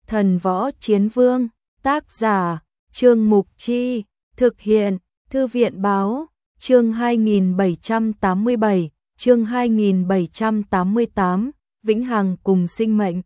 Thần Võ Chiến Vương, tác giả, Trương Mục Chi, thực hiện, Thư viện Báo, chương 2787, chương 2788, Vĩnh Hằng cùng sinh mệnh.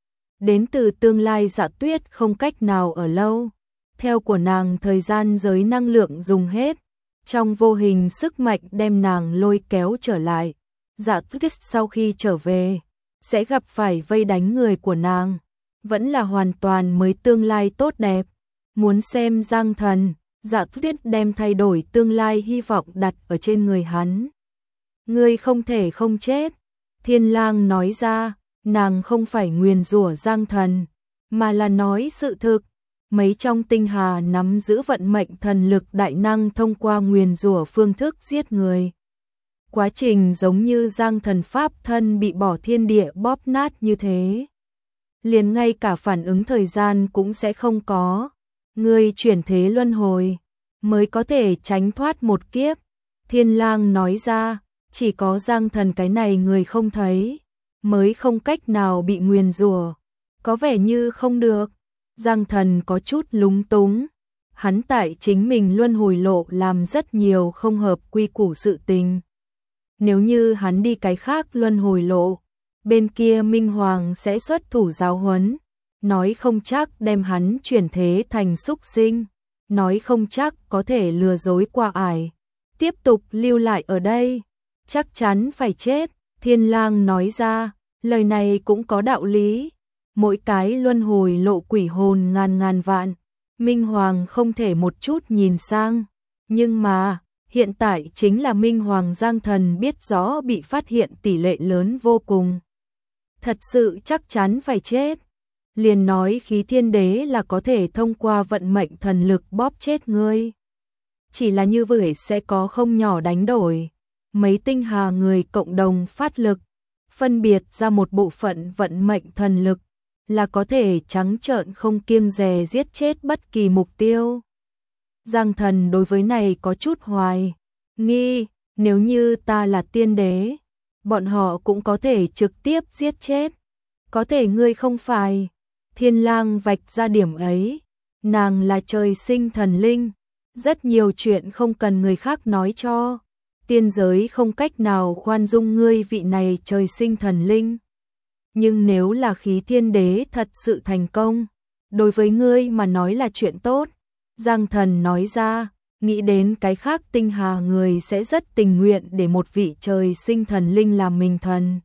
Đến từ tương lai Dạ Tuyết không cách nào ở lâu. Theo của nàng thời gian giới năng lượng dùng hết, trong vô hình sức mạnh đem nàng lôi kéo trở lại. Dạ Tuyết sau khi trở về, sẽ gặp phải vây đánh người của nàng. Vẫn là hoàn toàn mới tương lai tốt đẹp. Muốn xem Giang Thần, Dạ Tuyết đem thay đổi tương lai hy vọng đặt ở trên người hắn. Ngươi không thể không chết. Thiên Lang nói ra, nàng không phải nguyền rủa Giang Thần, mà là nói sự thực. Mấy trong tinh hà nắm giữ vận mệnh thần lực đại năng thông qua nguyền rủa phương thức giết người. Quá trình giống như Giang Thần pháp thân bị bỏ thiên địa bóp nát như thế. Liền ngay cả phản ứng thời gian cũng sẽ không có. Ngươi chuyển thế luân hồi, mới có thể tránh thoát một kiếp. Thiên Lang nói ra, chỉ có Giang Thần cái này người không thấy, mới không cách nào bị nguyền rủa. Có vẻ như không được. Giang Thần có chút lúng túng. Hắn tại chính mình luân hồi lộ làm rất nhiều không hợp quy củ sự tình. Nếu như hắn đi cái khác luân hồi lộ, bên kia Minh Hoàng sẽ xuất thủ giáo huấn, nói không chắc đem hắn chuyển thế thành súc sinh, nói không chắc có thể lừa dối qua ải, tiếp tục lưu lại ở đây, chắc chắn phải chết. Thiên Lang nói ra, lời này cũng có đạo lý. Mỗi cái luân hồi lộ quỷ hồn ngàn ngàn vạn, Minh Hoàng không thể một chút nhìn sang, nhưng mà hiện tại chính là Minh Hoàng Giang Thần biết rõ bị phát hiện tỷ lệ lớn vô cùng. Thật sự chắc chắn phải chết. Liền nói khí thiên đế là có thể thông qua vận mệnh thần lực bóp chết ngươi. Chỉ là như vậy sẽ có không nhỏ đánh đổi. Mấy tinh hà người cộng đồng phát lực, phân biệt ra một bộ phận vận mệnh thần lực, là có thể trắng trợn không kiêng dè giết chết bất kỳ mục tiêu. Giang Thần đối với này có chút hoài nghi, nếu như ta là tiên đế, bọn họ cũng có thể trực tiếp giết chết. Có thể ngươi không phải. Thiên Lang vạch ra điểm ấy, nàng là trời sinh thần linh, rất nhiều chuyện không cần người khác nói cho. Tiên giới không cách nào khoan dung ngươi vị này trời sinh thần linh. Nhưng nếu là khí thiên đế thật sự thành công, đối với ngươi mà nói là chuyện tốt. Giang Thần nói ra, nghĩ đến cái khác tinh hà người sẽ rất tình nguyện để một vị trời sinh thần linh làm mình thần.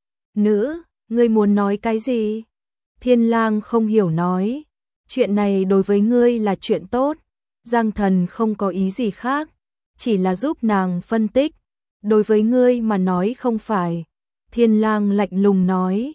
Nữ, ngươi muốn nói cái gì? Thiên Lang không hiểu nói, chuyện này đối với ngươi là chuyện tốt. Giang Thần không có ý gì khác, chỉ là giúp nàng phân tích. Đối với ngươi mà nói không phải. Thiên Lang lạnh lùng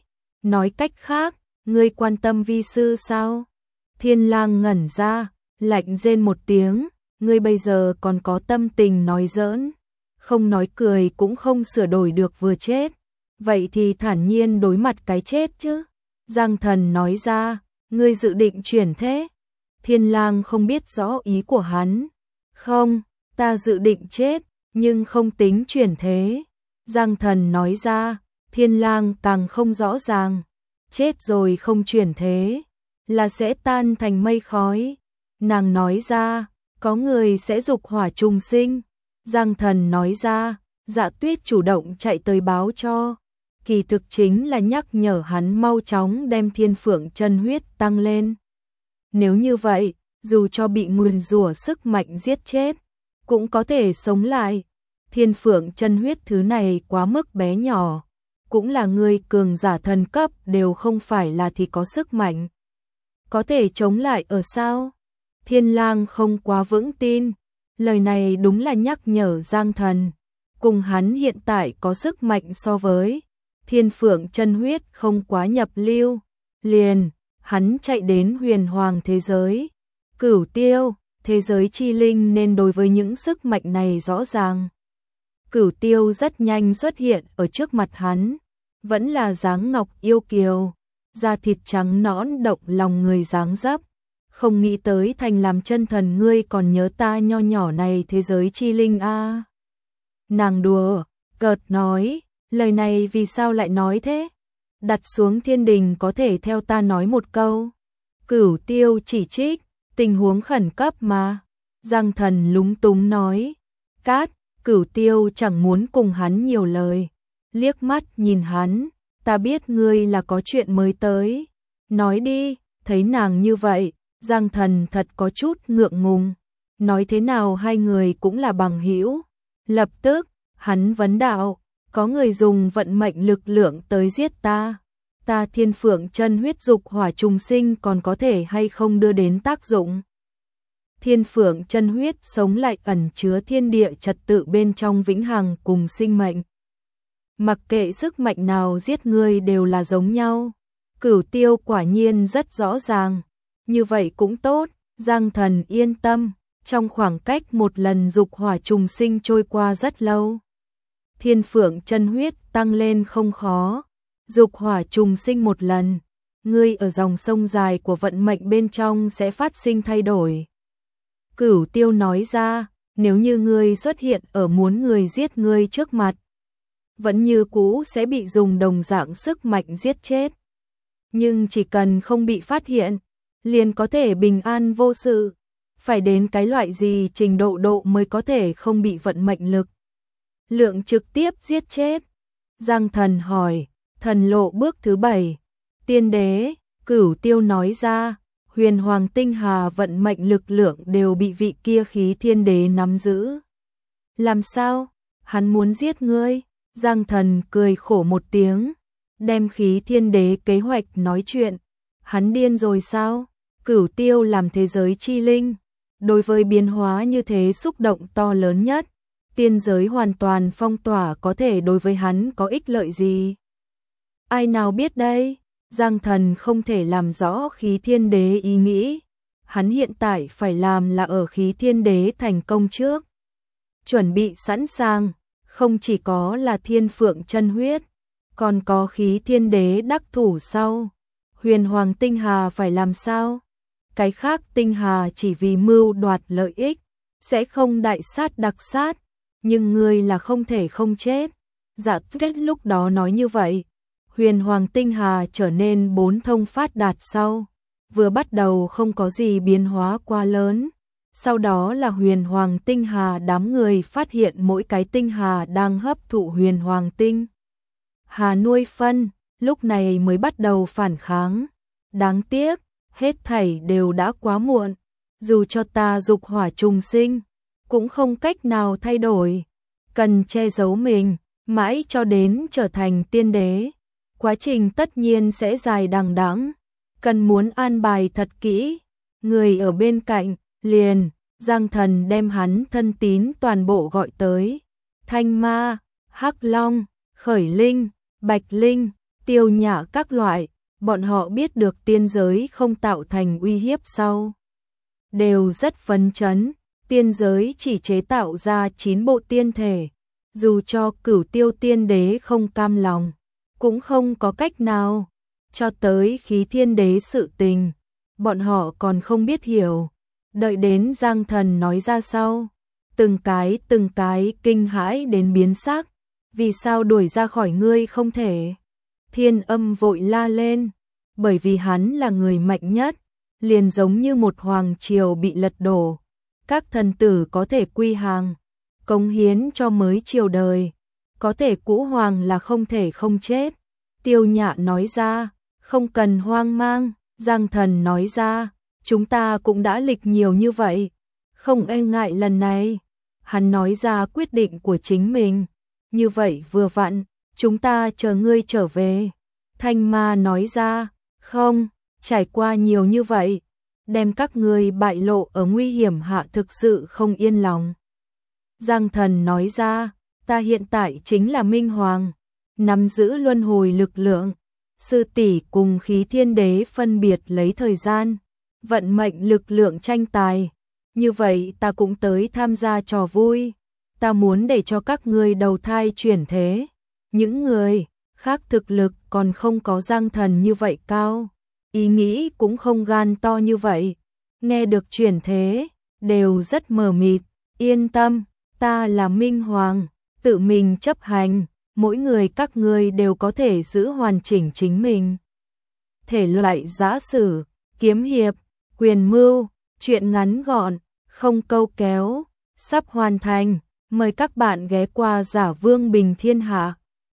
nói cách khác, ngươi quan tâm vi sư sao? Thiên Lang ngẩn ra, lạnh rên một tiếng, ngươi bây giờ còn có tâm tình nói giỡn, không nói cười cũng không sửa đổi được vừa chết, vậy thì thản nhiên đối mặt cái chết chứ. Giang Thần nói ra, ngươi dự định chuyển thế? Thiên Lang không biết rõ ý của hắn. Không, ta dự định chết, nhưng không tính chuyển thế. Giang Thần nói ra, Thiên Lang càng không rõ ràng. Chết rồi không chuyển thế, là sẽ tan thành mây khói. Nàng nói ra, có người sẽ dục hỏa trùng sinh. Giang Thần nói ra, Dạ Tuyết chủ động chạy tới báo cho. Kỳ thực chính là nhắc nhở hắn mau chóng đem Thiên Phượng chân huyết tăng lên. Nếu như vậy, dù cho bị nguyền rủa sức mạnh giết chết, cũng có thể sống lại. Thiên Phượng chân huyết thứ này quá mức bé nhỏ, cũng là người cường giả thần cấp đều không phải là thì có sức mạnh. Có thể chống lại ở sao? Thiên Lang không quá vững tin, lời này đúng là nhắc nhở Giang Thần. Cùng hắn hiện tại có sức mạnh so với Thiên Phượng chân huyết không quá nhập lưu. Liền, hắn chạy đến huyền hoàng thế giới. Cửu Tiêu, thế giới chi linh nên đối với những sức mạnh này rõ ràng. Cửu Tiêu rất nhanh xuất hiện ở trước mặt hắn, vẫn là dáng ngọc yêu kiều, da thịt trắng nõn động lòng người dáng dấp. Không nghĩ tới thành làm chân thần ngươi còn nhớ ta nho nhỏ này thế giới chi linh a. Nàng đùa, cợt nói, lời này vì sao lại nói thế? Đặt xuống thiên đình có thể theo ta nói một câu. Cửu Tiêu chỉ trích, tình huống khẩn cấp mà. Giang Thần lúng túng nói. Cát, Cửu Tiêu chẳng muốn cùng hắn nhiều lời. Liếc mắt nhìn hắn, ta biết ngươi là có chuyện mới tới. Nói đi, thấy nàng như vậy, Giang Thần thật có chút ngượng ngùng. Nói thế nào hai người cũng là bằng hữu. Lập tức, hắn vấn đạo, có người dùng vận mệnh lực lượng tới giết ta. Ta Thiên Phượng chân huyết dục hỏa trùng sinh còn có thể hay không đưa đến tác dụng. Thiên Phượng chân huyết sống lại ẩn chứa thiên địa trật tự bên trong vĩnh hằng cùng sinh mệnh. Mặc kệ sức mạnh nào giết ngươi đều là giống nhau. Cửu Tiêu quả nhiên rất rõ ràng. Như vậy cũng tốt, Giang Thần yên tâm. Trong khoảng cách một lần dục hỏa trùng sinh trôi qua rất lâu. Thiên Phượng chân huyết tăng lên không khó. Dục hỏa trùng sinh một lần, ngươi ở dòng sông dài của vận mệnh bên trong sẽ phát sinh thay đổi. Cửu Tiêu nói ra, nếu như ngươi xuất hiện ở muốn người giết ngươi trước mặt, vẫn như cũ sẽ bị dùng đồng dạng sức mạnh giết chết. Nhưng chỉ cần không bị phát hiện, liền có thể bình an vô sự. Phải đến cái loại gì trình độ mới có thể không bị vận mệnh lực lượng trực tiếp giết chết? Giang Thần hỏi. Thần lộ bước thứ 7. Tiên đế, Cửu Tiêu nói ra, huyền hoàng tinh hà vận mệnh lực lượng đều bị vị kia khí thiên đế nắm giữ. Làm sao? Hắn muốn giết ngươi? Giang Thần cười khổ một tiếng, đem khí thiên đế kế hoạch nói chuyện. Hắn điên rồi sao? Cửu Tiêu làm thế giới chi linh, đối với biến hóa như thế xúc động to lớn nhất. Tiên giới hoàn toàn phong tỏa có thể đối với hắn có ích lợi gì? Ai nào biết đây? Giang Thần không thể làm rõ khí thiên đế ý nghĩ. Hắn hiện tại phải làm là ở khí thiên đế thành công trước. Chuẩn bị sẵn sàng, không chỉ có là Thiên Phượng chân huyết, còn có khí thiên đế đắc thủ sau. Huyền hoàng tinh hà phải làm sao? Cái khác tinh hà chỉ vì mưu đoạt lợi ích, sẽ không đại sát đặc sát, nhưng ngươi là không thể không chết. Dạ Tuyết lúc đó nói như vậy. Huyền hoàng tinh hà trở nên 4 thông phát đạt sau, vừa bắt đầu không có gì biến hóa quá lớn. Sau đó là huyền hoàng tinh hà, đám người phát hiện mỗi cái tinh hà đang hấp thụ huyền hoàng tinh hà nuôi phân, lúc này mới bắt đầu phản kháng. Đáng tiếc, hết thảy đều đã quá muộn, dù cho ta dục hỏa trùng sinh, cũng không cách nào thay đổi. Cần che giấu mình, mãi cho đến trở thành tiên đế. Quá trình tất nhiên sẽ dài đằng đẵng, cần muốn an bài thật kỹ. Người ở bên cạnh, liền, Giang Thần đem hắn thân tín toàn bộ gọi tới. Thanh Ma, Hắc Long, Khởi Linh, Bạch Linh, Tiêu Nhã các loại, bọn họ biết được tiên giới không tạo thành uy hiếp sau. Đều rất phấn chấn, tiên giới chỉ chế tạo ra 9 bộ tiên thể. Dù cho Cửu Tiêu tiên đế không cam lòng, cũng không có cách nào. Cho tới khí thiên đế sự tình, bọn họ còn không biết hiểu. Đợi đến Giang Thần nói ra sau, từng cái kinh hãi đến biến sắc. Vì sao đuổi ra khỏi ngươi không thể? Thiên Âm vội la lên, bởi vì hắn là người mạnh nhất, liền giống như một hoàng triều bị lật đổ. Các thần tử có thể quy hàng, cống hiến cho mới triều đời, có thể cũ hoàng là không thể không chết. Tiêu Nhã nói ra, không cần hoang mang. Giang Thần nói ra, chúng ta cũng đã lịch nhiều như vậy, không e ngại lần này. Hắn nói ra quyết định của chính mình, như vậy vừa vặn, chúng ta chờ ngươi trở về. Thanh Ma nói ra, không, trải qua nhiều như vậy, đem các ngươi bại lộ ở nguy hiểm hạ thực sự không yên lòng. Giang Thần nói ra, ta hiện tại chính là Minh Hoàng, nắm giữ luân hồi lực lượng. Sư tỷ cùng khí thiên đế phân biệt lấy thời gian, vận mệnh lực lượng tranh tài. Như vậy ta cũng tới tham gia trò vui. Ta muốn để cho các ngươi đầu thai chuyển thế. Những người khác thực lực còn không có Giang Thần như vậy cao, ý nghĩ cũng không gan to như vậy. Nghe được chuyển thế, đều rất mờ mịt. Yên tâm, ta là Minh Hoàng, tự mình chấp hành. Mỗi người các ngươi đều có thể giữ hoàn chỉnh chính mình. Thể loại giả sử, kiếm hiệp, quyền mưu, truyện ngắn gọn, không câu kéo, sắp hoàn thành. Mời các bạn ghé qua Giả Vương Bình Thiên Hạ.